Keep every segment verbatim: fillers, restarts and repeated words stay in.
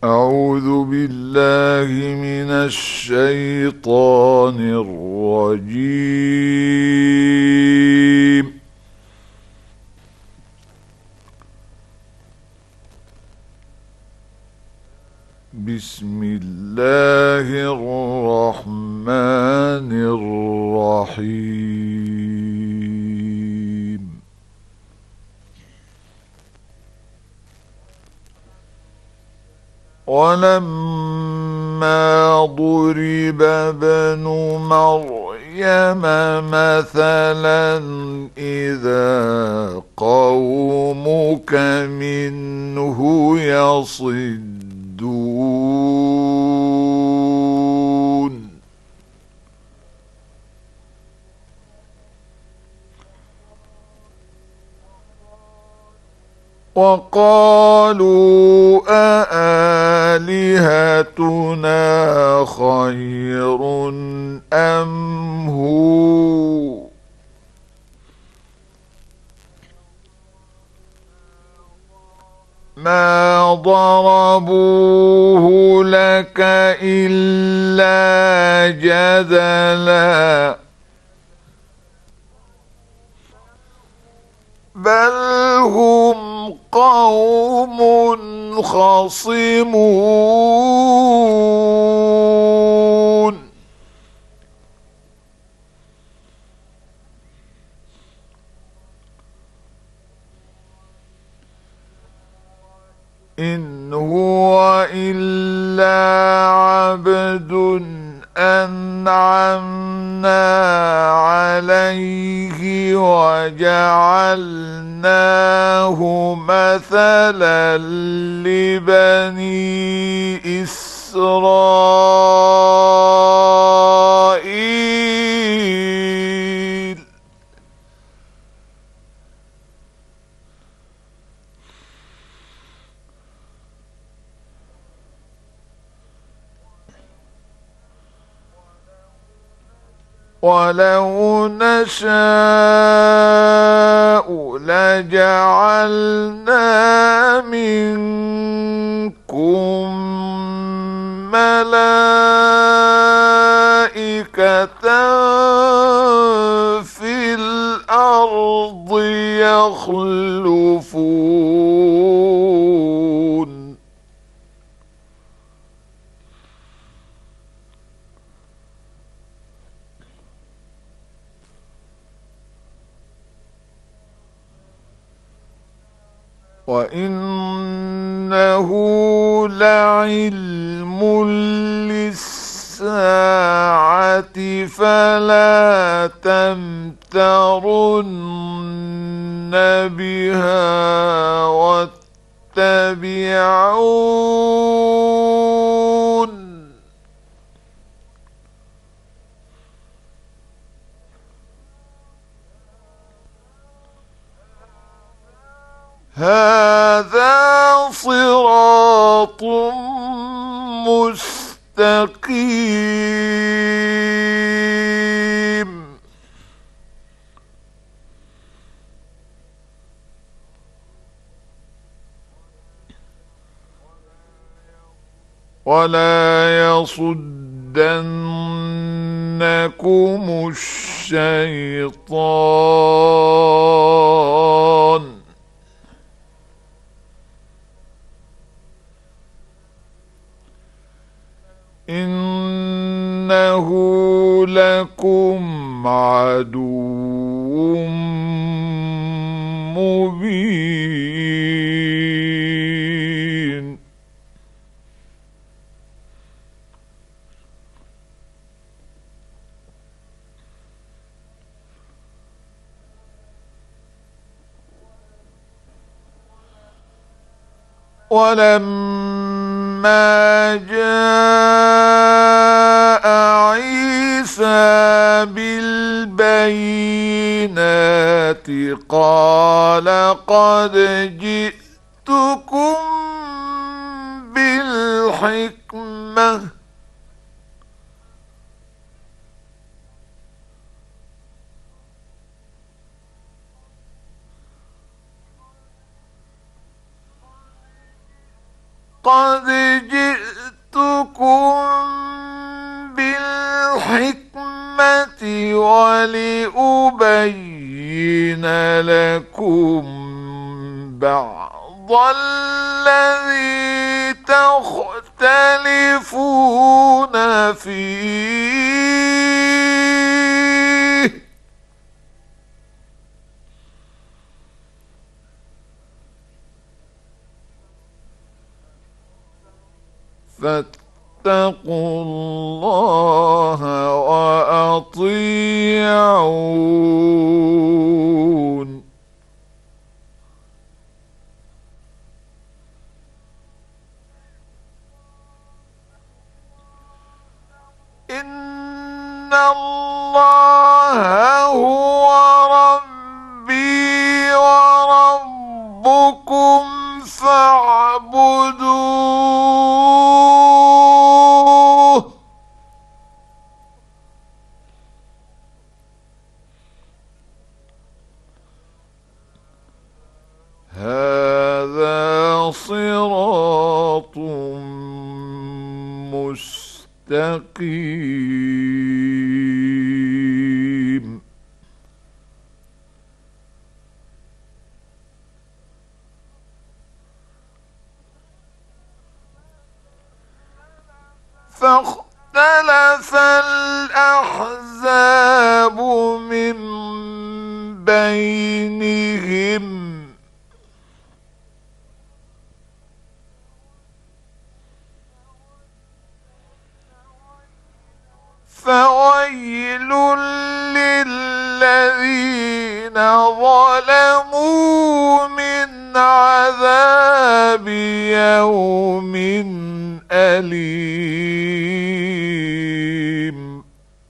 أعوذ بالله من الشيطان الرجيم. بسم الله الرحمن الرحيم. ولما ضرب ابن مريم مثلا إذا قومك منه يصدون. وقالوا أآلهتنا خير أم هو ما ضربوه لك إلا جدلا بل هم قوم خصمون. إن هو إلا عبد أنعمنا عليه وجعلناه مثلا لبني إسرائيل. ولو نشاء لجعلنا منكم ملائكة في الأرض يخلفون. وإنه لعلم للساعة فلا تمترن بها واتبعون. هذا صراط مستقيم. ولا يصدنكم الشيطان إنه لكم عدو مبين. ولما جاء عيسى بالبينات قال قد جئتكم بالحكمة قد ولأبين لكم بعض الذي تختلفون فيه. فاتقوا الله وأطيعون. إن الله هو ربي وربكم فاعبدوه. هذا صراط مستقيم. فاختلف الأحزاب من بينهم فويل للذين ظلموا من عذاب يوم أليم.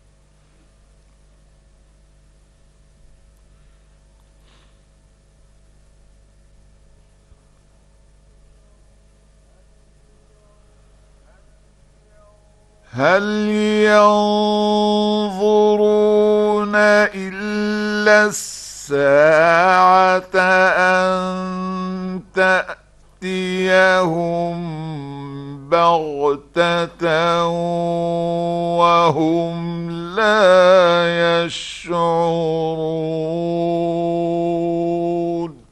هل ينظرون إلا الساعة أن تأتيهم بغتة وهم لا يشعرون.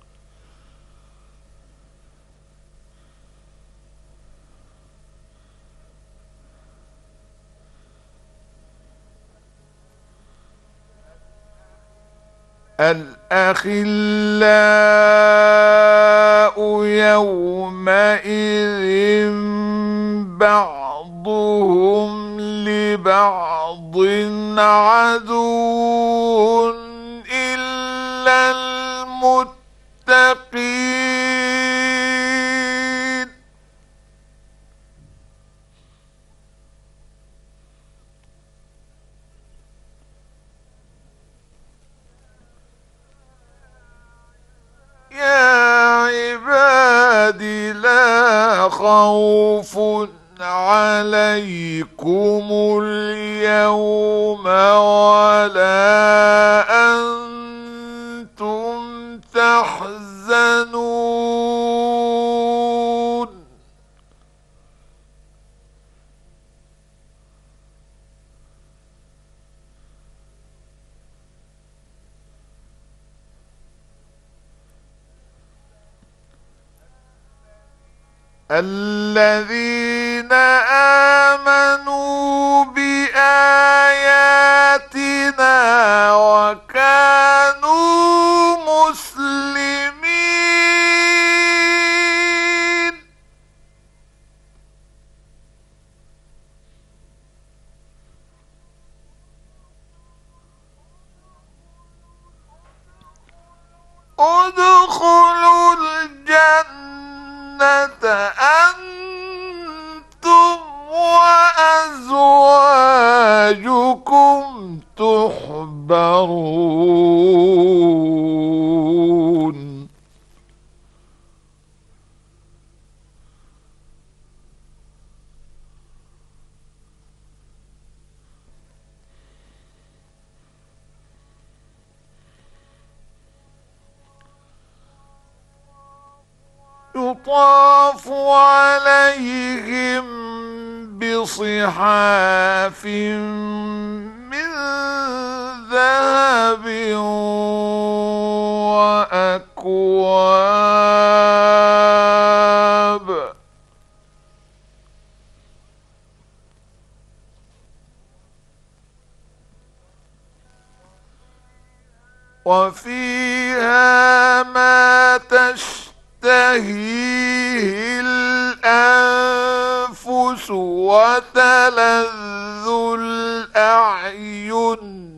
الأخلاء يومئذ بعضهم لبعض عدو إلا المتقين. يا عبادي لا خوف عليكم اليوم ولا أنتم تحزنون. الذين آمنوا بآياتنا وكانوا مسلمين. ادخلوا الجنة أنتم وأزواجكم تحبرون. يطاف عليهم بصحاف من ذهب وأكواب. وفيها ما تشتهيه الأنفس وتلذ الأعين.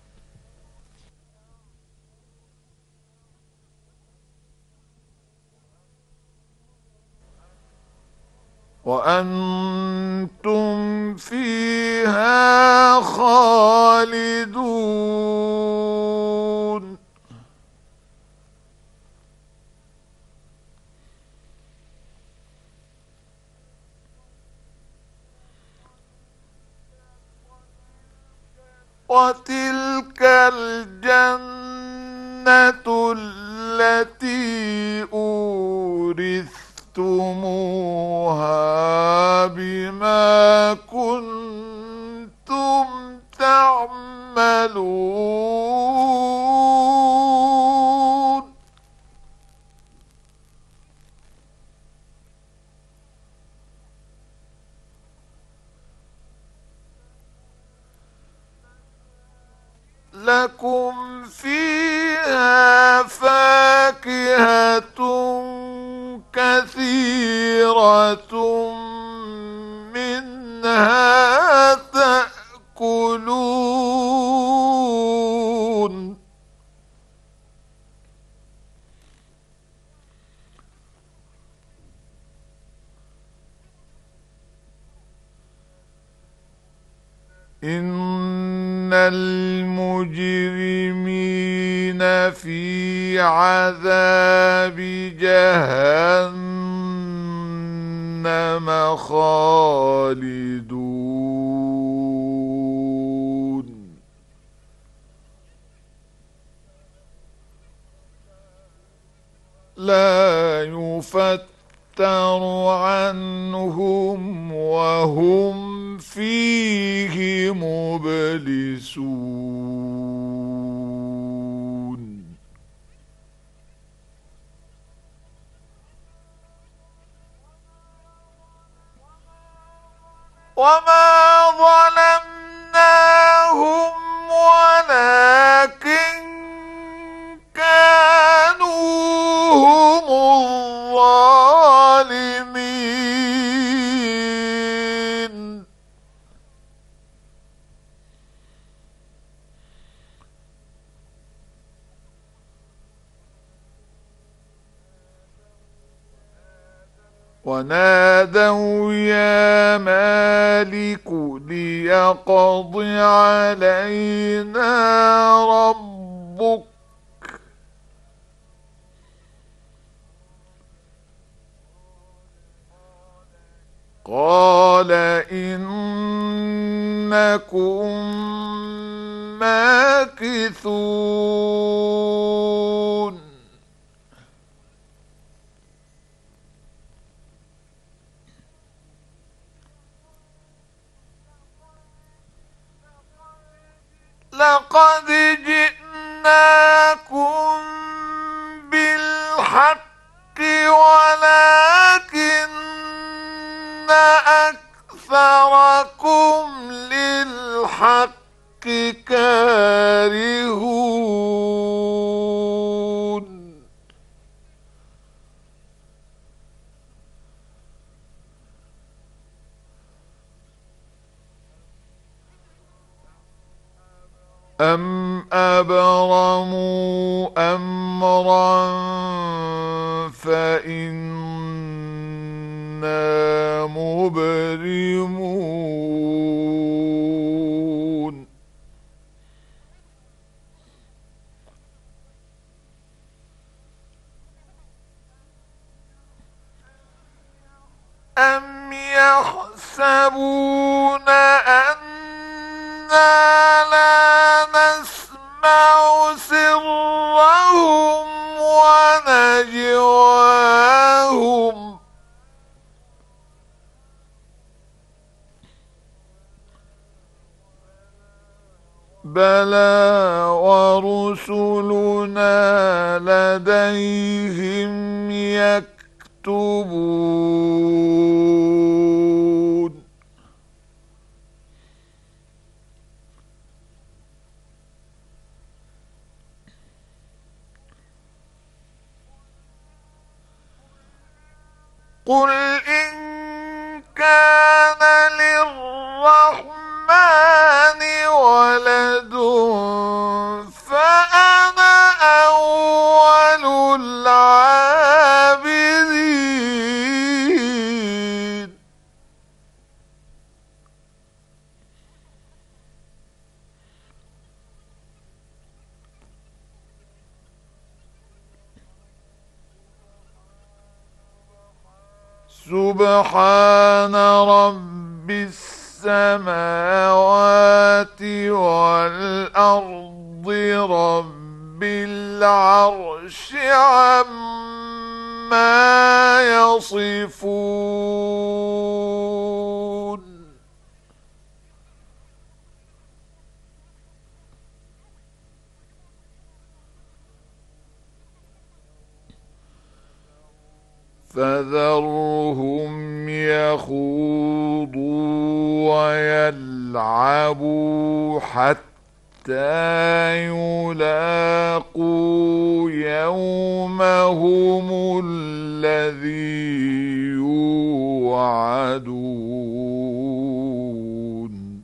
وأنتم فيها خالدون. وتلك الجنة التي أورثتموها بما كنتم تعملون. لكم فيها فاكهة كثيرة منها تأكلون. إن المجرمين في عذاب جهنم خالدون. لا يفتر عنهم وهم فيه مبلسون. وما ظلمناهم ولكن كانوا هم الظالمين. ونادوا يا مالك ليقض علينا ربك قال إنكم ماكثون. لقد جئناكم بالحق ولكن أكثركم للحق كارهون. أم أبرموا أمرا فإنا مبرمون. أم يحسبون أنا لا نسمع سرهم ونجواهم بلى ورسلنا لديهم يكتبون قل إن كان للرحمن ولد فأنا أول العابدين سبحان رب السماوات والأرض رب العرش عما يصفون فذرهم يخوضوا ويلعبوا حتى يلاقوا يومهم الذي يوعدون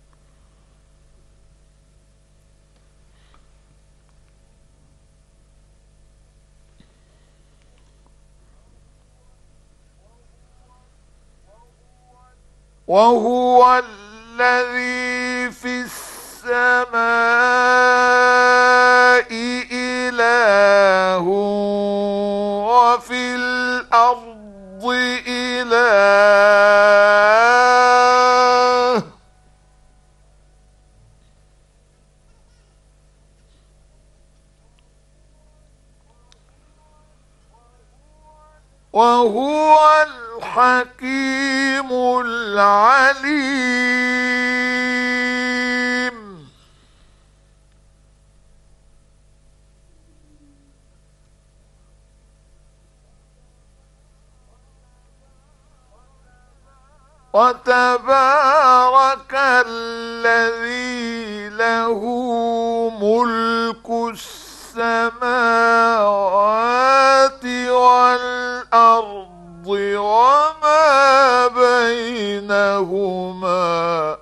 وهو الذي في السماء إله وفي الأرض إله وهو الحكيم العليم وتبارك الذي له ملك السماوات والأرض وما بينهما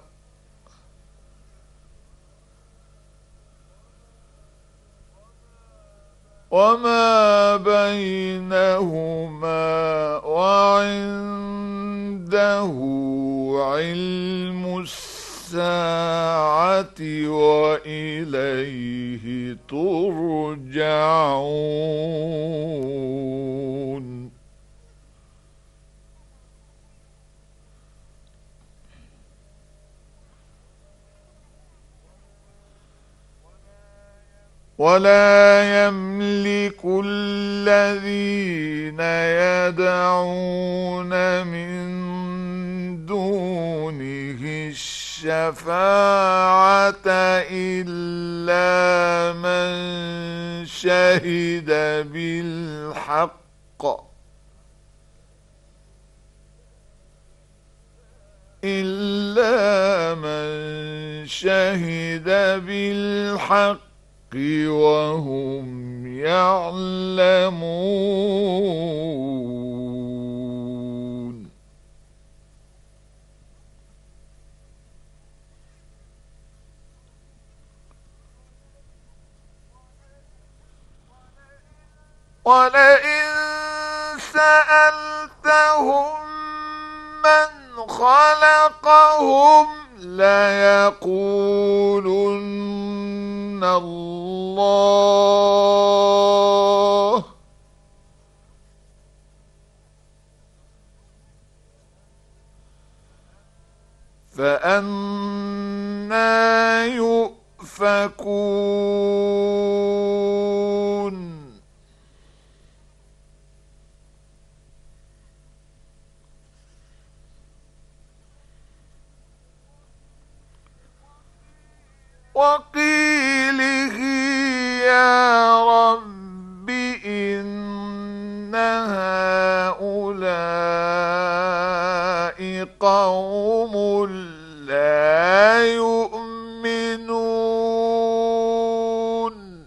وما بينهما وعنده علم الساعة وإليه ترجعون ولا يملك الذين يدعون من دونه الشفاعة إلا من شهد بالحق إلا من شهد بالحق وهم يعلمون ولئن سألتهم من خلقهم ليقولن الله فأنى يؤفكون وقيله يا رب إن هؤلاء قوم لا يؤمنون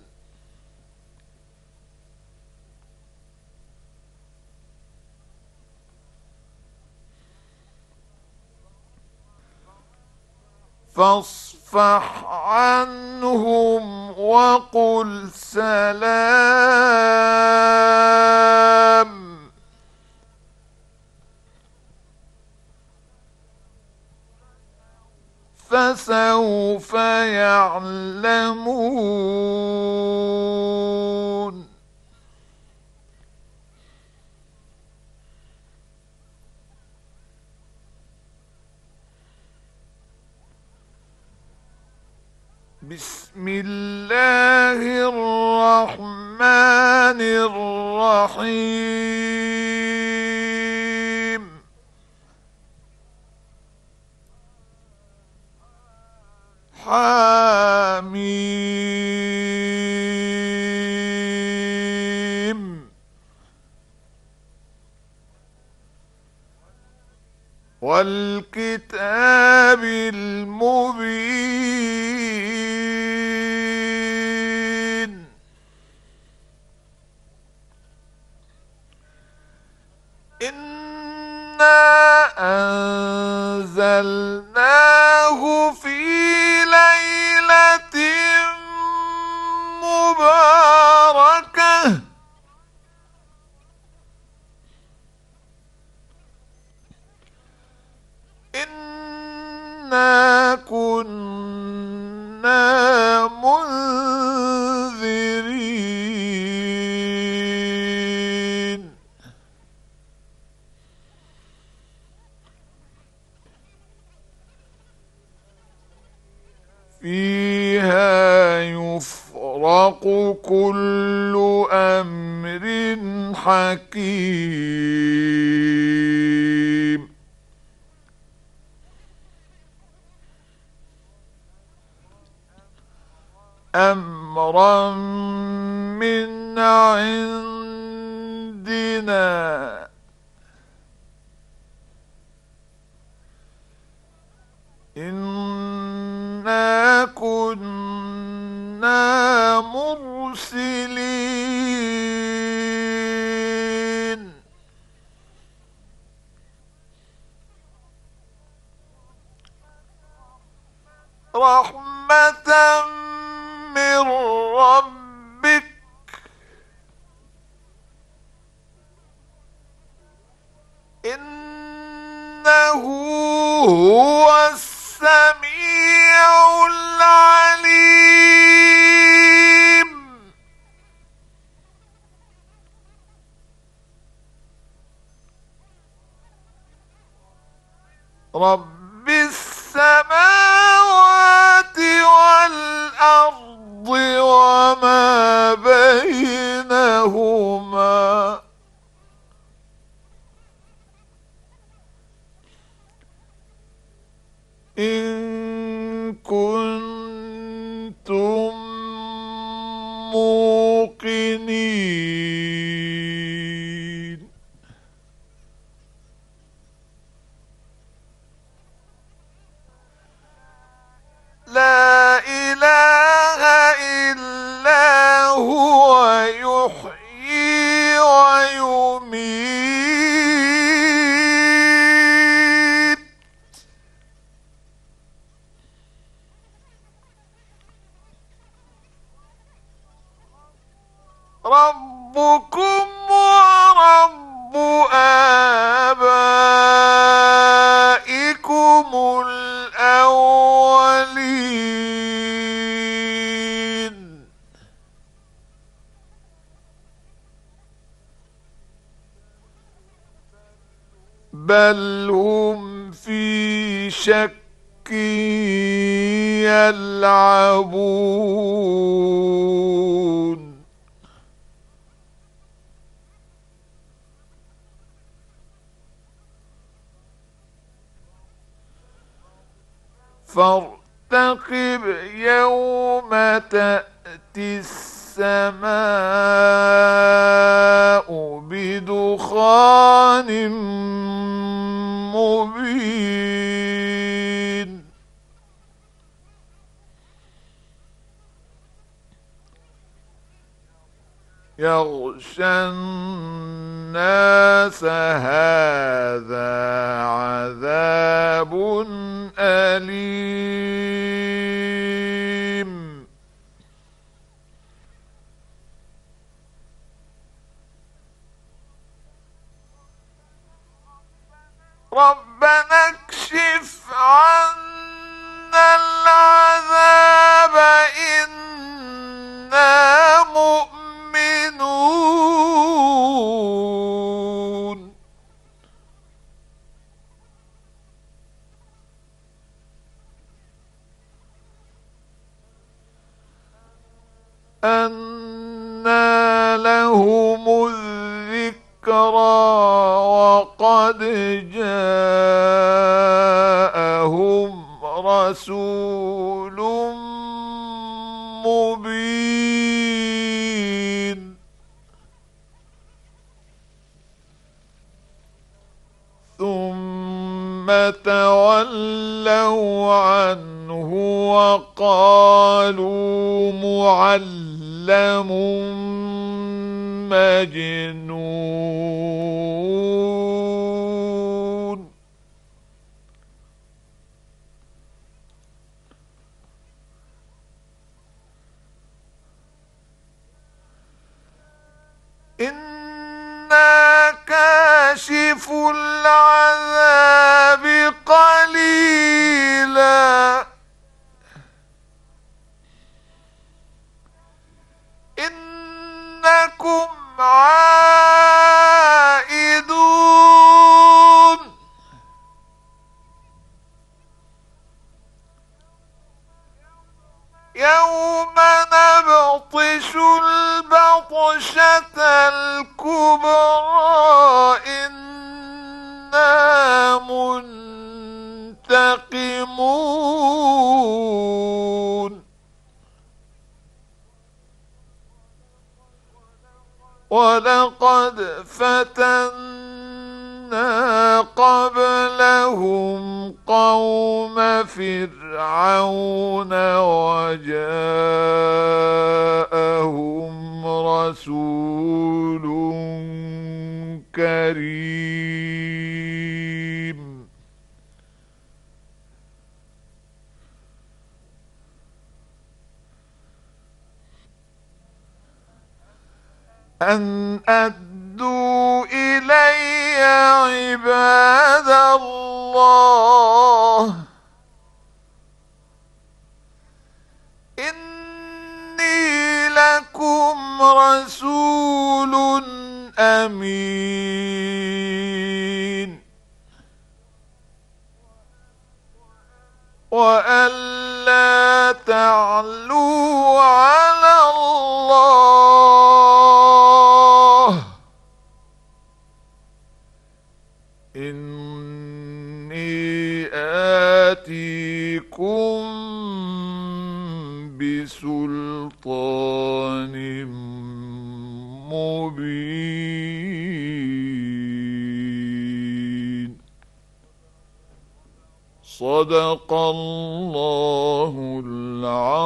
فاصفح عنهم وقل سلام فسوف يعلمون بسم الله الرحمن الرحيم حميم والكتاب المبين إنا أنزلناه في ليلة مباركة إنا كنا منذرين فيها يفرق كل أمر حكيم أمرا من عندنا إنا كنا مرسلين رحمة من ربك إنه هو السميع العليم رب السماوات والأرض وما بينهما إن كنتم موقنين لا إله إلا هو يحيي ويميت ربكم ورب آبائكم الأولين بل هم في شك يلعبون فارتقب فارتقب يوم تأتي السماء بدخان مبين يغشى الناس هذا عذاب أليم ربنا اكشف عنا العذاب إنا مؤمنون أنى لهم الذكرى وقد جاءهم رسول مبين ثم تولوا عنه وقالوا معلم مجنون إنا كاشف العذاب قليلا إنكم عائدون يوم نبطش البطشة الكبرى إنا منتقمون ولقد فتنا قبلهم قوم فرعون وجاءهم رسول كريم أن أدوا إلي عباد الله إني لكم رسول أمين وألا تعلوا على الله إني آتيكم بسلطان مبين صدق الله العظيم.